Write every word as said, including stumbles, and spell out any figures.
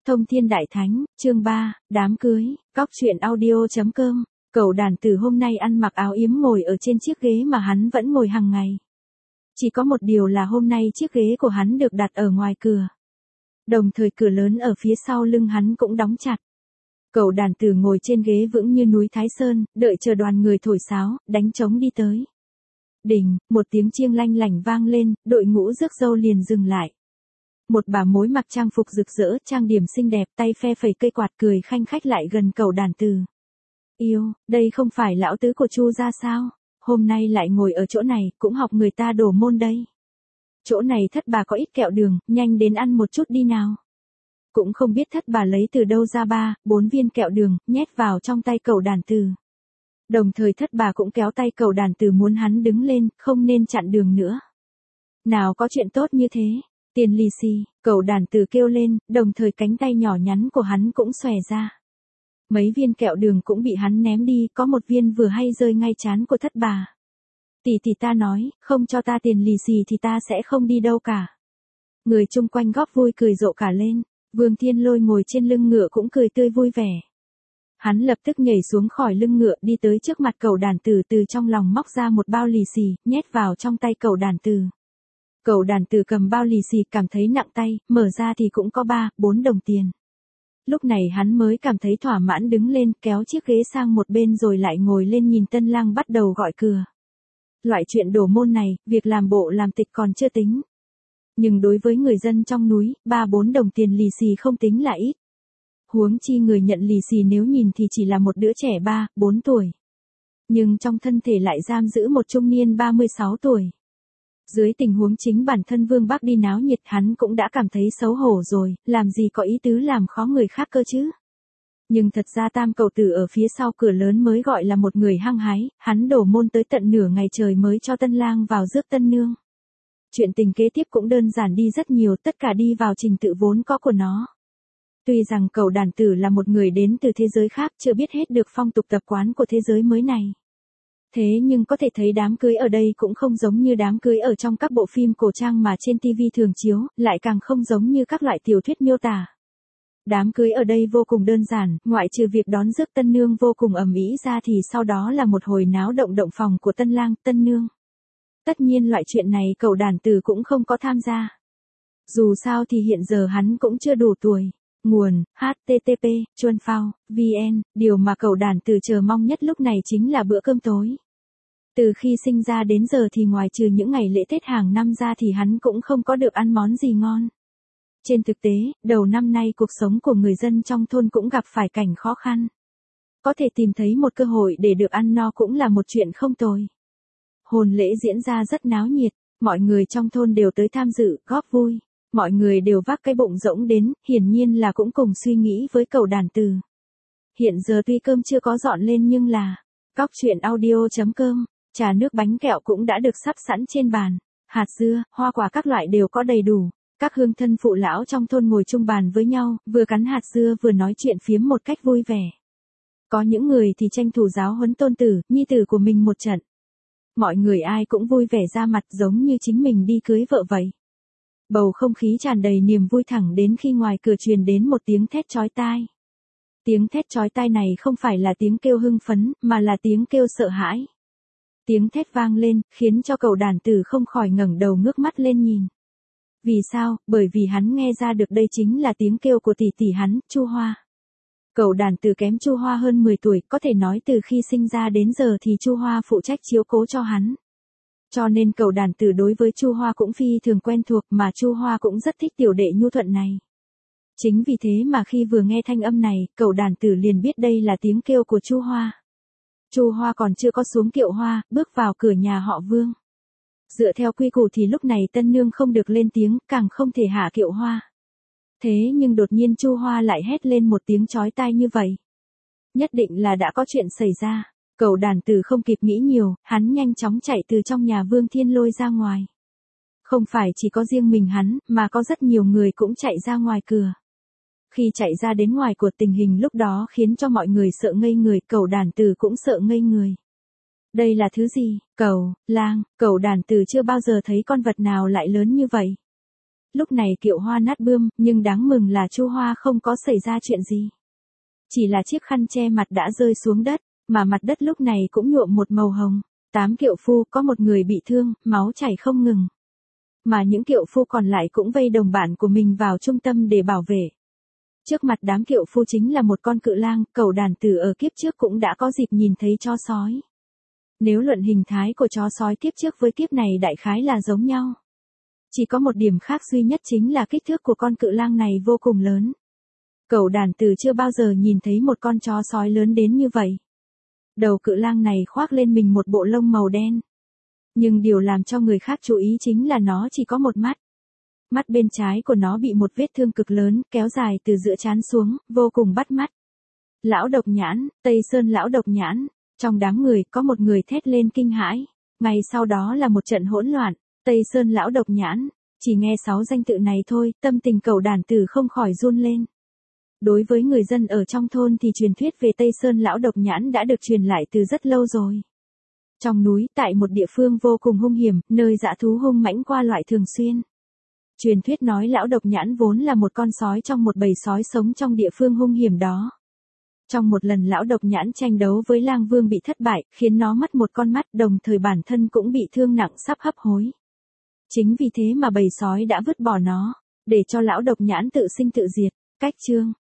Thông Thiên Đại Thánh, chương ba, đám cưới, cóc truyện audio chấm com. Cậu đàn tử hôm nay ăn mặc áo yếm ngồi ở trên chiếc ghế mà hắn vẫn ngồi hàng ngày. Chỉ có một điều là hôm nay chiếc ghế của hắn được đặt ở ngoài cửa. Đồng thời cửa lớn ở phía sau lưng hắn cũng đóng chặt. Cậu đàn tử ngồi trên ghế vững như núi Thái Sơn, đợi chờ đoàn người thổi sáo, đánh trống đi tới. Đình, một tiếng chiêng lanh lảnh vang lên, đội ngũ rước dâu liền dừng lại. Một bà mối mặc trang phục rực rỡ, trang điểm xinh đẹp, tay phe phẩy cây quạt cười khanh khách lại gần cậu đàn tử. Yêu, đây không phải lão tứ của Chu gia sao? Hôm nay lại ngồi ở chỗ này, cũng học người ta đổ môn đây. Chỗ này thất bà có ít kẹo đường, nhanh đến ăn một chút đi nào. Cũng không biết thất bà lấy từ đâu ra ba, bốn viên kẹo đường, nhét vào trong tay cậu đàn tử. Đồng thời thất bà cũng kéo tay cậu đàn tử muốn hắn đứng lên, không nên chặn đường nữa. Nào có chuyện tốt như thế. Tiền lì xì, cậu đàn tử kêu lên, đồng thời cánh tay nhỏ nhắn của hắn cũng xòe ra. Mấy viên kẹo đường cũng bị hắn ném đi, có một viên vừa hay rơi ngay trán của thất bà. Tỷ tỷ ta nói, không cho ta tiền lì xì thì ta sẽ không đi đâu cả. Người chung quanh góp vui cười rộ cả lên, Vương Thiên Lôi ngồi trên lưng ngựa cũng cười tươi vui vẻ. Hắn lập tức nhảy xuống khỏi lưng ngựa đi tới trước mặt cậu đàn tử, từ trong lòng móc ra một bao lì xì, nhét vào trong tay cậu đàn tử. Cậu đàn tử cầm bao lì xì cảm thấy nặng tay, mở ra thì cũng có ba, bốn đồng tiền. Lúc này hắn mới cảm thấy thỏa mãn đứng lên, kéo chiếc ghế sang một bên rồi lại ngồi lên nhìn tân lang bắt đầu gọi cửa. Loại chuyện đổ môn này, việc làm bộ làm tịch còn chưa tính. Nhưng đối với người dân trong núi, ba bốn đồng tiền lì xì không tính là ít. Huống chi người nhận lì xì nếu nhìn thì chỉ là một đứa trẻ ba, bốn tuổi. Nhưng trong thân thể lại giam giữ một trung niên ba mươi sáu tuổi. Dưới tình huống chính bản thân Vương Bắc đi náo nhiệt hắn cũng đã cảm thấy xấu hổ rồi, làm gì có ý tứ làm khó người khác cơ chứ. Nhưng thật ra tam cậu tử ở phía sau cửa lớn mới gọi là một người hăng hái, hắn đổ môn tới tận nửa ngày trời mới cho tân lang vào rước tân nương. Chuyện tình kế tiếp cũng đơn giản đi rất nhiều, tất cả đi vào trình tự vốn có của nó. Tuy rằng cậu đàn tử là một người đến từ thế giới khác chưa biết hết được phong tục tập quán của thế giới mới này. Thế nhưng có thể thấy đám cưới ở đây cũng không giống như đám cưới ở trong các bộ phim cổ trang mà trên ti vi thường chiếu, lại càng không giống như các loại tiểu thuyết miêu tả. Đám cưới ở đây vô cùng đơn giản, ngoại trừ việc đón rước tân nương vô cùng ầm ĩ ra thì sau đó là một hồi náo động động phòng của tân lang, tân nương. Tất nhiên loại chuyện này cậu đàn tử cũng không có tham gia. Dù sao thì hiện giờ hắn cũng chưa đủ tuổi. Nguồn, hát tê tê pê, chuan phao, vn, điều mà cậu đàn tử chờ mong nhất lúc này chính là bữa cơm tối. Từ khi sinh ra đến giờ thì ngoài trừ những ngày lễ Tết hàng năm ra thì hắn cũng không có được ăn món gì ngon. Trên thực tế, đầu năm nay cuộc sống của người dân trong thôn cũng gặp phải cảnh khó khăn. Có thể tìm thấy một cơ hội để được ăn no cũng là một chuyện không tồi. Hôn lễ diễn ra rất náo nhiệt, mọi người trong thôn đều tới tham dự, góp vui. Mọi người đều vác cái bụng rỗng đến, hiển nhiên là cũng cùng suy nghĩ với cậu đàn tử. Hiện giờ tuy cơm chưa có dọn lên nhưng là cóc truyện audio chấm com, trà nước bánh kẹo cũng đã được sắp sẵn trên bàn. Hạt dưa, hoa quả các loại đều có đầy đủ. Các hương thân phụ lão trong thôn ngồi chung bàn với nhau, vừa cắn hạt dưa vừa nói chuyện phiếm một cách vui vẻ. Có những người thì tranh thủ giáo huấn tôn tử, nhi tử của mình một trận. Mọi người ai cũng vui vẻ ra mặt giống như chính mình đi cưới vợ vậy. Bầu không khí tràn đầy niềm vui thẳng đến khi ngoài cửa truyền đến một tiếng thét chói tai. Tiếng thét chói tai này không phải là tiếng kêu hưng phấn, mà là tiếng kêu sợ hãi. Tiếng thét vang lên, khiến cho cậu đàn tử không khỏi ngẩng đầu ngước mắt lên nhìn. Vì sao? Bởi vì hắn nghe ra được đây chính là tiếng kêu của tỷ tỷ hắn, Chu Hoa. Cậu đàn tử kém Chu Hoa hơn mười tuổi, có thể nói từ khi sinh ra đến giờ thì Chu Hoa phụ trách chiếu cố cho hắn. Cho nên cậu đàn tử đối với Chu Hoa cũng phi thường quen thuộc, mà Chu Hoa cũng rất thích tiểu đệ nhu thuận này. Chính vì thế mà khi vừa nghe thanh âm này, cậu đàn tử liền biết đây là tiếng kêu của Chu Hoa. Chu Hoa còn chưa có xuống kiệu hoa, bước vào cửa nhà họ Vương. Dựa theo quy củ thì lúc này tân nương không được lên tiếng, càng không thể hạ kiệu hoa. Thế nhưng đột nhiên Chu Hoa lại hét lên một tiếng chói tai như vậy. Nhất định là đã có chuyện xảy ra. Cậu đàn tử không kịp nghĩ nhiều, hắn nhanh chóng chạy từ trong nhà Vương Thiên Lôi ra ngoài. Không phải chỉ có riêng mình hắn, mà có rất nhiều người cũng chạy ra ngoài cửa. Khi chạy ra đến ngoài của tình hình lúc đó khiến cho mọi người sợ ngây người, cậu đàn tử cũng sợ ngây người. Đây là thứ gì? Cẩu, lang, cậu đàn tử chưa bao giờ thấy con vật nào lại lớn như vậy. Lúc này kiệu hoa nát bươm, nhưng đáng mừng là Chu Hoa không có xảy ra chuyện gì. Chỉ là chiếc khăn che mặt đã rơi xuống đất, mà mặt đất lúc này cũng nhuộm một màu hồng. Tám kiệu phu có một người bị thương, máu chảy không ngừng. Mà những kiệu phu còn lại cũng vây đồng bạn của mình vào trung tâm để bảo vệ. Trước mặt đám kiệu phu chính là một con cự lang, Cẩu Đàn Tử ở kiếp trước cũng đã có dịp nhìn thấy chó sói. Nếu luận hình thái của chó sói kiếp trước với kiếp này đại khái là giống nhau. Chỉ có một điểm khác duy nhất chính là kích thước của con cự lang này vô cùng lớn. Cẩu Đàn Tử chưa bao giờ nhìn thấy một con chó sói lớn đến như vậy. Đầu cự lang này khoác lên mình một bộ lông màu đen. Nhưng điều làm cho người khác chú ý chính là nó chỉ có một mắt. Mắt bên trái của nó bị một vết thương cực lớn, kéo dài từ giữa trán xuống, vô cùng bắt mắt. Lão Độc Nhãn, Tây Sơn Lão Độc Nhãn. Trong đám người có một người thét lên kinh hãi. Ngay sau đó là một trận hỗn loạn. Tây Sơn Lão Độc Nhãn. Chỉ nghe sáu danh tự này thôi, tâm tình Cẩu Đàn Tử không khỏi run lên. Đối với người dân ở trong thôn thì truyền thuyết về Tây Sơn Lão Độc Nhãn đã được truyền lại từ rất lâu rồi. Trong núi, tại một địa phương vô cùng hung hiểm, nơi dã thú hung mãnh qua lại thường xuyên. Truyền thuyết nói Lão Độc Nhãn vốn là một con sói trong một bầy sói sống trong địa phương hung hiểm đó. Trong một lần Lão Độc Nhãn tranh đấu với Lang Vương bị thất bại, khiến nó mất một con mắt, đồng thời bản thân cũng bị thương nặng sắp hấp hối. Chính vì thế mà bầy sói đã vứt bỏ nó, để cho Lão Độc Nhãn tự sinh tự diệt. Cách chương